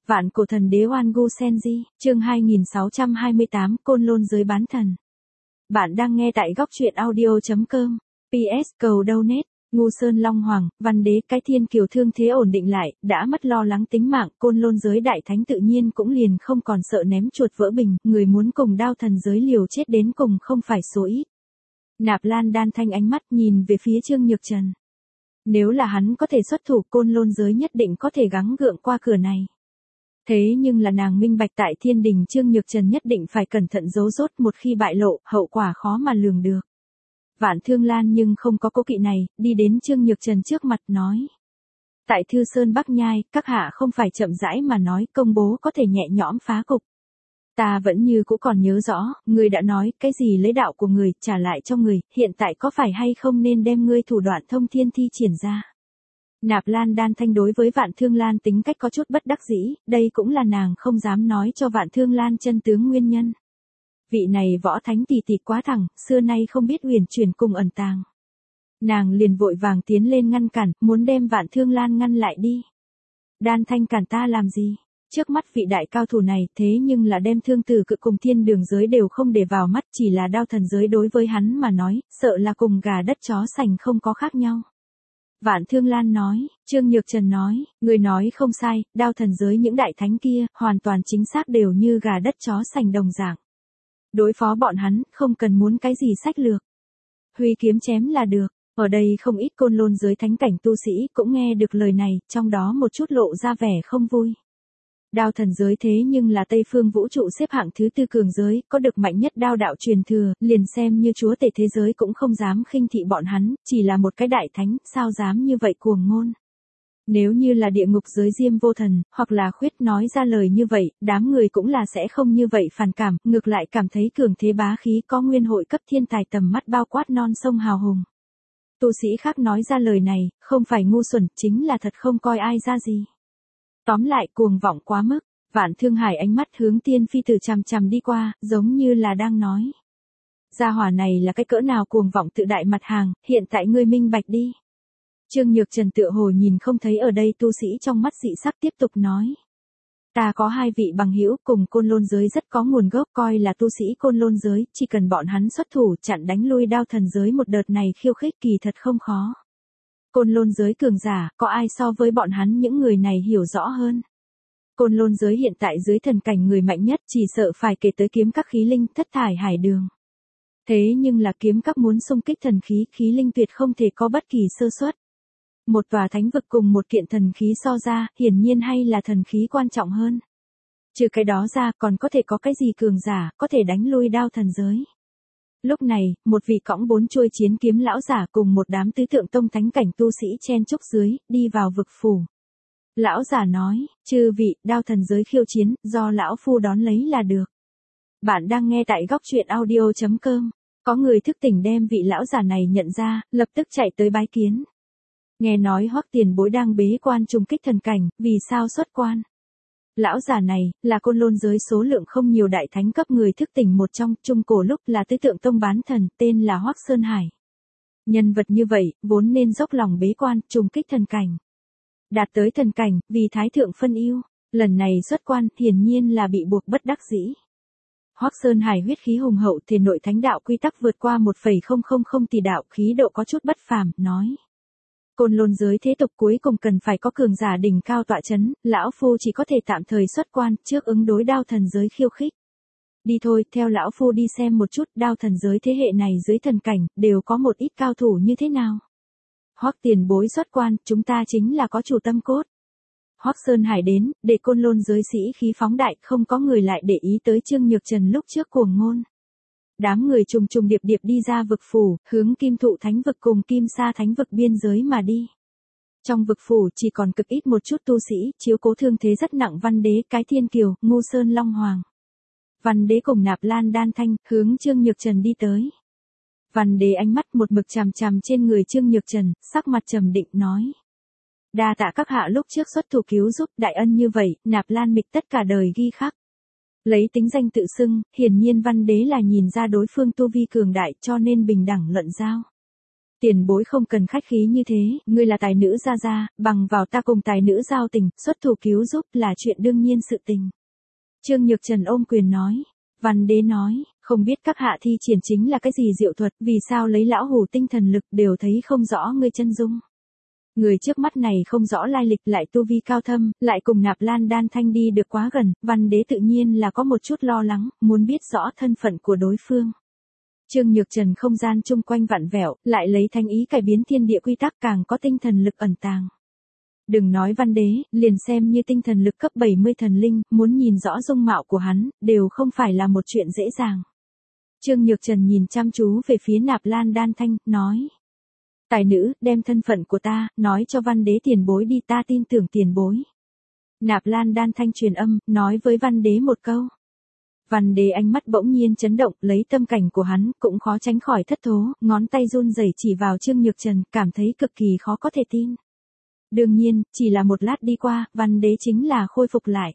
Vạn cổ thần đế Oan Gu Senji, chương 2628, Côn Lôn giới bán thần. Bạn đang nghe tại góc truyện audio.com. PS cầu donate. Ngu Sơn Long Hoàng, Văn Đế cái thiên kiều thương thế ổn định lại, đã mất lo lắng tính mạng, Côn Lôn giới đại thánh tự nhiên cũng liền không còn sợ ném chuột vỡ bình, người muốn cùng đao thần giới liều chết đến cùng không phải số ít. Nạp Lan Đan Thanh ánh mắt nhìn về phía Trương Nhược Trần. Nếu là hắn có thể xuất thủ, Côn Lôn giới nhất định có thể gắng gượng qua cửa này. Thế nhưng là nàng minh bạch tại thiên đình Trương Nhược Trần nhất định phải cẩn thận giấu rốt, một khi bại lộ, hậu quả khó mà lường được. Vạn Thương Lan nhưng không có cố kỵ này, đi đến Trương Nhược Trần trước mặt nói. Tại Thư Sơn Bắc Nhai, các hạ không phải chậm rãi mà nói, công bố có thể nhẹ nhõm phá cục. Ta vẫn như cũ còn nhớ rõ, người đã nói, cái gì lấy đạo của người, trả lại cho người, hiện tại có phải hay không nên đem ngươi thủ đoạn thông thiên thi triển ra. Nạp Lan Đan Thanh đối với Vạn Thương Lan tính cách có chút bất đắc dĩ, đây cũng là nàng không dám nói cho Vạn Thương Lan chân tướng nguyên nhân. Vị này võ thánh tỷ tỷ quá thẳng, xưa nay không biết huyền chuyển cùng ẩn tàng. Nàng liền vội vàng tiến lên ngăn cản, muốn đem Vạn Thương Lan ngăn lại đi. Đan Thanh cản ta làm gì? Trước mắt vị đại cao thủ này, thế nhưng là đem Thương Tử Cự cùng thiên đường giới đều không để vào mắt, chỉ là đao thần giới đối với hắn mà nói, sợ là cùng gà đất chó sành không có khác nhau. Vạn Thương Lan nói, Trương Nhược Trần nói, người nói không sai, đao thần giới những đại thánh kia, hoàn toàn chính xác đều như gà đất chó sành đồng dạng. Đối phó bọn hắn, không cần muốn cái gì sách lược. Huy kiếm chém là được, ở đây không ít Côn Lôn giới thánh cảnh tu sĩ cũng nghe được lời này, trong đó một chút lộ ra vẻ không vui. Đao thần giới thế nhưng là Tây phương vũ trụ xếp hạng thứ 4 cường giới, có được mạnh nhất đao đạo truyền thừa, liền xem như chúa tể thế giới cũng không dám khinh thị bọn hắn, chỉ là một cái đại thánh, sao dám như vậy cuồng ngôn. Nếu như là địa ngục giới Diêm Vô Thần, hoặc là Khuyết nói ra lời như vậy, đám người cũng là sẽ không như vậy phản cảm, ngược lại cảm thấy cường thế bá khí có nguyên hội cấp thiên tài tầm mắt bao quát non sông hào hùng. Tu sĩ khác nói ra lời này, không phải ngu xuẩn, chính là thật không coi ai ra gì. Tóm lại cuồng vọng quá mức, Vạn Thương Hải ánh mắt hướng Tiên Phi Tử chằm chằm đi qua, giống như là đang nói. Gia hỏa này là cái cỡ nào cuồng vọng tự đại mặt hàng, hiện tại ngươi minh bạch đi. Trương Nhược Trần tựa hồ nhìn không thấy ở đây tu sĩ trong mắt dị sắc tiếp tục nói. Ta có 2 vị bằng hữu cùng Côn Lôn giới rất có nguồn gốc, coi là tu sĩ Côn Lôn giới, chỉ cần bọn hắn xuất thủ chặn đánh lui đao thần giới một đợt này khiêu khích kỳ thật không khó. Côn Lôn giới cường giả, có ai so với bọn hắn những người này hiểu rõ hơn. Côn Lôn giới hiện tại dưới thần cảnh người mạnh nhất, chỉ sợ phải kể tới kiếm các khí linh, Thất Thải Hải Đường. Thế nhưng là kiếm các muốn xung kích thần khí, khí linh tuyệt không thể có bất kỳ sơ suất. Một tòa thánh vực cùng một kiện thần khí so ra, hiển nhiên hay là thần khí quan trọng hơn. Trừ cái đó ra, còn có thể có cái gì cường giả, có thể đánh lui đao thần giới. Lúc này, một vị cõng 4 chuôi chiến kiếm lão giả cùng một đám tứ thượng tông thánh cảnh tu sĩ chen chúc dưới, đi vào vực phủ. Lão giả nói, chư vị, đao thần giới khiêu chiến, do lão phu đón lấy là được. Bạn đang nghe tại góc truyện audio.com. Có người thức tỉnh đem vị lão giả này nhận ra, lập tức chạy tới bái kiến. Nghe nói Hoắc Tiền Bối đang bế quan trùng kích thần cảnh, vì sao xuất quan? Lão già này, là Côn Lôn giới số lượng không nhiều đại thánh cấp người thức tỉnh một trong, trung cổ lúc là tứ tượng tông bán thần, tên là Hoắc Sơn Hải. Nhân vật như vậy, vốn nên dốc lòng bế quan, trùng kích thần cảnh. Đạt tới thần cảnh, vì thái thượng phân ưu, lần này xuất quan, hiển nhiên là bị buộc bất đắc dĩ. Hoắc Sơn Hải huyết khí hùng hậu, thể nội thánh đạo quy tắc vượt qua 1,000 tỷ đạo, khí độ có chút bất phàm, nói. Côn Lôn giới thế tục cuối cùng cần phải có cường giả đỉnh cao tọa chấn, lão phu chỉ có thể tạm thời xuất quan, trước ứng đối đao thần giới khiêu khích. Đi thôi, theo lão phu đi xem một chút, đao thần giới thế hệ này dưới thần cảnh, đều có một ít cao thủ như thế nào. Hoắc Tiền Bối xuất quan, chúng ta chính là có chủ tâm cốt. Hoắc Sơn Hải đến, để Côn Lôn giới sĩ khí phóng đại, không có người lại để ý tới Trương Nhược Trần lúc trước cuồng ngôn. Đám người trùng trùng điệp điệp đi ra vực phủ, hướng Kim Thụ Thánh vực cùng Kim Sa Thánh vực biên giới mà đi. Trong vực phủ chỉ còn cực ít một chút tu sĩ, chiếu cố thương thế rất nặng Văn Đế, cái thiên kiều, Ngu Sơn Long Hoàng. Văn Đế cùng Nạp Lan Đan Thanh, hướng Trương Nhược Trần đi tới. Văn Đế ánh mắt một mực chằm chằm trên người Trương Nhược Trần, sắc mặt trầm định nói. Đa tạ các hạ lúc trước xuất thủ cứu giúp, đại ân như vậy, Nạp Lan Mịch tất cả đời ghi khắc. Lấy tính danh tự xưng, hiển nhiên Văn Đế là nhìn ra đối phương tu vi cường đại cho nên bình đẳng luận giao. Tiền bối không cần khách khí như thế, ngươi là tài nữ gia gia, bằng vào ta cùng tài nữ giao tình, xuất thủ cứu giúp là chuyện đương nhiên sự tình. Trương Nhược Trần ôm quyền nói. Văn đế nói, không biết các hạ thi triển chính là cái gì diệu thuật, vì sao lấy lão hủ tinh thần lực đều thấy không rõ ngươi chân dung. Người trước mắt này không rõ lai lịch lại tu vi cao thâm, lại cùng Nạp Lan Đan Thanh đi được quá gần, văn đế tự nhiên là có một chút lo lắng, muốn biết rõ thân phận của đối phương. Trương Nhược Trần không gian chung quanh vặn vẹo, lại lấy thánh ý cải biến thiên địa quy tắc càng có tinh thần lực ẩn tàng. Đừng nói văn đế, liền xem như tinh thần lực cấp 70 thần linh, muốn nhìn rõ dung mạo của hắn, đều không phải là một chuyện dễ dàng. Trương Nhược Trần nhìn chăm chú về phía Nạp Lan Đan Thanh, nói. Tài nữ, đem thân phận của ta, nói cho văn đế tiền bối đi, ta tin tưởng tiền bối. Nạp Lan Đan Thanh truyền âm, nói với văn đế một câu. Văn đế ánh mắt bỗng nhiên chấn động, lấy tâm cảnh của hắn, cũng khó tránh khỏi thất thố, ngón tay run rẩy chỉ vào Trương Nhược Trần, cảm thấy cực kỳ khó có thể tin. Đương nhiên, chỉ là một lát đi qua, văn đế chính là khôi phục lại.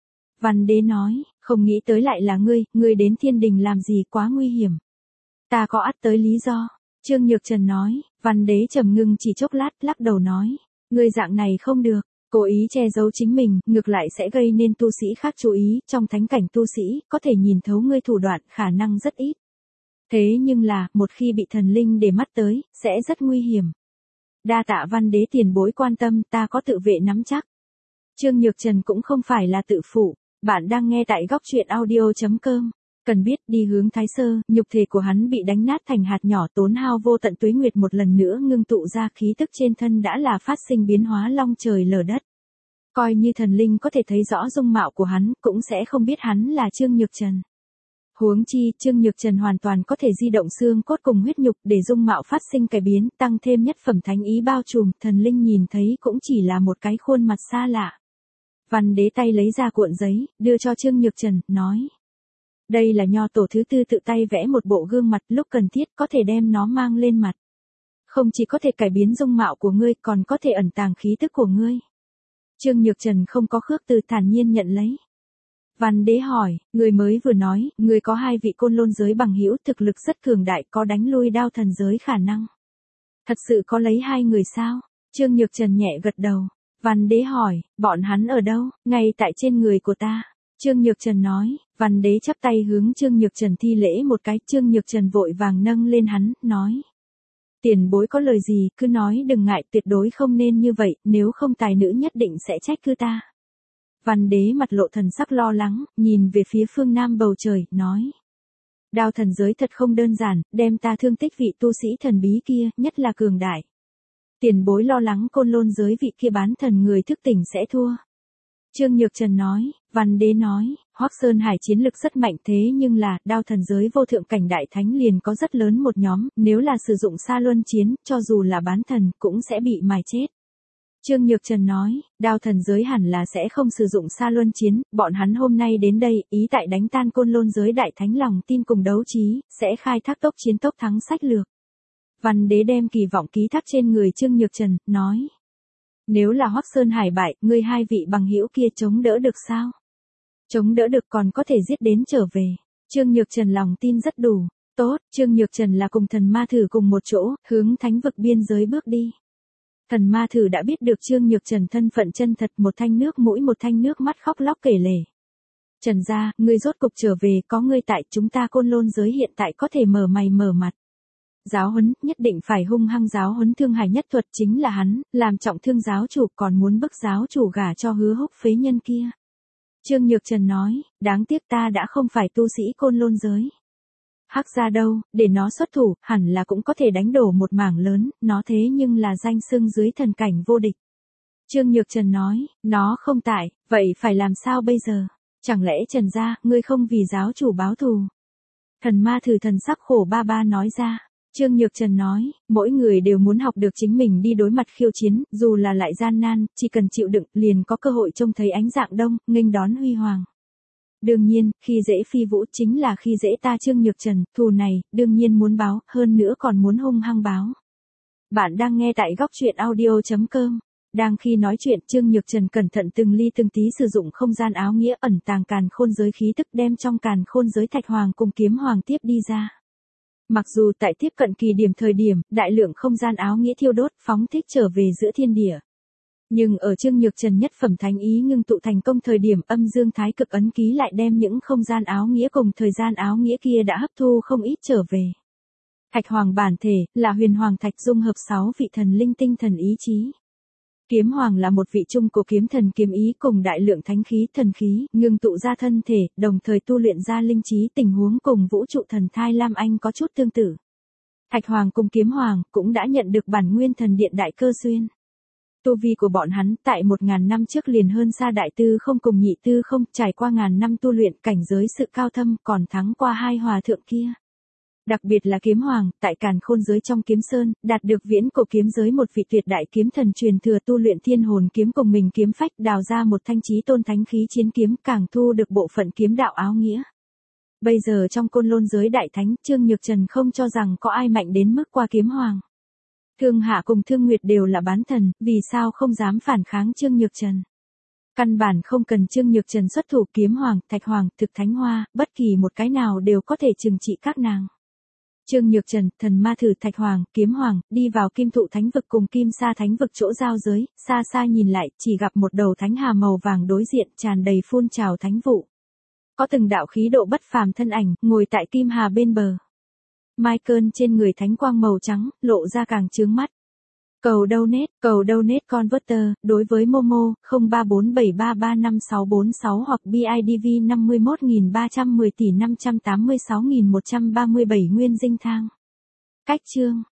Văn đế nói, không nghĩ tới lại là ngươi đến thiên đình làm gì quá nguy hiểm. Ta có ắt tới lý do. Trương Nhược Trần nói, văn đế trầm ngưng chỉ chốc lát, lắc đầu nói, ngươi dạng này không được, cố ý che giấu chính mình, ngược lại sẽ gây nên tu sĩ khác chú ý, trong thánh cảnh tu sĩ, có thể nhìn thấu ngươi thủ đoạn, khả năng rất ít. Thế nhưng là, một khi bị thần linh để mắt tới, sẽ rất nguy hiểm. Đa tạ văn đế tiền bối quan tâm, ta có tự vệ nắm chắc. Trương Nhược Trần cũng không phải là tự phụ, bạn đang nghe tại góc truyện audio.com. Cần biết đi hướng Thái Sơ, nhục thể của hắn bị đánh nát thành hạt nhỏ tốn hao vô tận tuế nguyệt một lần nữa ngưng tụ ra khí tức trên thân đã là phát sinh biến hóa long trời lở đất. Coi như thần linh có thể thấy rõ dung mạo của hắn, cũng sẽ không biết hắn là Trương Nhược Trần. Huống chi, Trương Nhược Trần hoàn toàn có thể di động xương cốt cùng huyết nhục để dung mạo phát sinh cải biến, tăng thêm nhất phẩm thánh ý bao trùm, thần linh nhìn thấy cũng chỉ là một cái khuôn mặt xa lạ. Văn đế tay lấy ra cuộn giấy, đưa cho Trương Nhược Trần, nói. Đây là nho tổ thứ tư tự tay vẽ một bộ gương mặt, lúc cần thiết có thể đem nó mang lên mặt. Không chỉ có thể cải biến dung mạo của ngươi, còn có thể ẩn tàng khí tức của ngươi. Trương Nhược Trần không có khước từ, thản nhiên nhận lấy. Văn đế hỏi, người mới vừa nói, người có 2 vị côn lôn giới bằng hữu thực lực rất cường đại, có đánh lui đao thần giới khả năng. Thật sự có lấy 2 người sao? Trương Nhược Trần nhẹ gật đầu. Văn đế hỏi, bọn hắn ở đâu? Ngay tại trên người của ta. Trương Nhược Trần nói, văn đế chắp tay hướng Trương Nhược Trần thi lễ một cái, Trương Nhược Trần vội vàng nâng lên hắn, nói. Tiền bối có lời gì, cứ nói đừng ngại, tuyệt đối không nên như vậy, nếu không tài nữ nhất định sẽ trách cứ ta. Văn đế mặt lộ thần sắc lo lắng, nhìn về phía phương nam bầu trời, nói. Đao thần giới thật không đơn giản, đem ta thương tích vị tu sĩ thần bí kia, nhất là cường đại. Tiền bối lo lắng côn lôn giới vị kia bán thần người thức tỉnh sẽ thua. Trương Nhược Trần nói, văn đế nói, Hoắc Sơn Hải chiến lực rất mạnh thế nhưng là, đao thần giới vô thượng cảnh đại thánh liền có rất lớn một nhóm, nếu là sử dụng sa luân chiến, cho dù là bán thần, cũng sẽ bị mài chết. Trương Nhược Trần nói, đao thần giới hẳn là sẽ không sử dụng sa luân chiến, bọn hắn hôm nay đến đây, ý tại đánh tan côn lôn giới đại thánh lòng tin cùng đấu trí, sẽ khai thác tốc chiến tốc thắng sách lược. Văn đế đem kỳ vọng ký thác trên người Trương Nhược Trần, nói. Nếu là Hoắc Sơn Hải bại, ngươi 2 vị bằng hữu kia chống đỡ được sao? Chống đỡ được còn có thể giết đến trở về. Trương Nhược Trần lòng tin rất đủ. Tốt, Trương Nhược Trần là cùng thần ma thử cùng một chỗ, hướng thánh vực biên giới bước đi. Thần ma thử đã biết được Trương Nhược Trần thân phận chân thật, một thanh nước mũi một thanh nước mắt khóc lóc kể lể. Trần gia, ngươi rốt cục trở về, có ngươi tại, chúng ta côn lôn giới hiện tại có thể mở mày mở mặt. Giáo huấn, nhất định phải hung hăng giáo huấn Thương Hải Nhất Thuật chính là hắn, làm trọng thương giáo chủ còn muốn bức giáo chủ gả cho Hứa Húc phế nhân kia. Trương Nhược Trần nói, đáng tiếc ta đã không phải tu sĩ côn lôn giới. Hắc gia đâu, để nó xuất thủ, hẳn là cũng có thể đánh đổ một mảng lớn, nó thế nhưng là danh xưng dưới thần cảnh vô địch. Trương Nhược Trần nói, nó không tại, vậy phải làm sao bây giờ? Chẳng lẽ Trần gia, ngươi không vì giáo chủ báo thù? Thần ma thử thần sắc khổ ba ba nói ra. Trương Nhược Trần nói, mỗi người đều muốn học được chính mình đi đối mặt khiêu chiến, dù là lại gian nan, chỉ cần chịu đựng, liền có cơ hội trông thấy ánh dạng đông, nghênh đón huy hoàng. Đương nhiên, khi dễ phi vũ chính là khi dễ ta Trương Nhược Trần, thù này, đương nhiên muốn báo, hơn nữa còn muốn hung hăng báo. Bạn đang nghe tại góc truyện audio.com. Đang khi nói chuyện, Trương Nhược Trần cẩn thận từng ly từng tí sử dụng không gian áo nghĩa ẩn tàng càn khôn giới khí tức đem trong càn khôn giới thạch hoàng cùng kiếm hoàng tiếp đi ra. Mặc dù tại tiếp cận kỳ điểm thời điểm, đại lượng không gian áo nghĩa thiêu đốt, phóng thích trở về giữa thiên địa. Nhưng ở Trương Nhược Trần nhất phẩm thánh ý ngưng tụ thành công thời điểm âm dương thái cực ấn ký lại đem những không gian áo nghĩa cùng thời gian áo nghĩa kia đã hấp thu không ít trở về. Thạch hoàng bản thể, là huyền hoàng thạch dung hợp 6 vị thần linh tinh thần ý chí. Kiếm hoàng là một vị trung của kiếm thần kiếm ý cùng đại lượng thánh khí thần khí, ngưng tụ ra thân thể, đồng thời tu luyện ra linh trí tình huống cùng vũ trụ thần thai Lam Anh có chút tương tự. Thạch hoàng cùng kiếm hoàng cũng đã nhận được bản nguyên thần điện đại cơ duyên. Tu vi của bọn hắn tại 1000 năm trước liền hơn xa đại tư không cùng nhị tư không, trải qua ngàn năm tu luyện cảnh giới sự cao thâm còn thắng qua hai hòa thượng kia. Đặc biệt là kiếm hoàng, tại càn khôn giới trong kiếm sơn, đạt được viễn cổ kiếm giới một vị tuyệt đại kiếm thần truyền thừa tu luyện thiên hồn kiếm cùng mình kiếm phách đào ra một thanh chí tôn thánh khí chiến kiếm càng thu được bộ phận kiếm đạo áo nghĩa. Bây giờ trong côn lôn giới đại thánh, Trương Nhược Trần không cho rằng có ai mạnh đến mức qua kiếm hoàng. Thương Hạ cùng Thương Nguyệt đều là bán thần, vì sao không dám phản kháng Trương Nhược Trần. Căn bản không cần Trương Nhược Trần xuất thủ kiếm hoàng, thạch hoàng, thực thánh hoa, bất kỳ một cái nào đều có thể trừng trị các nàng. Trương Nhược Trần, thần ma thử thạch hoàng, kiếm hoàng, đi vào kim thụ thánh vực cùng kim sa thánh vực chỗ giao giới, xa xa nhìn lại, chỉ gặp một đầu thánh hà màu vàng đối diện tràn đầy phun trào thánh vụ. Có từng đạo khí độ bất phàm thân ảnh, ngồi tại kim hà bên bờ. Michael trên người thánh quang màu trắng, lộ ra càng chướng mắt. Cầu donate converter, đối với Momo, 0347335646 hoặc BIDV 51310 tỷ 586.137 nguyên dinh thang. Cách chương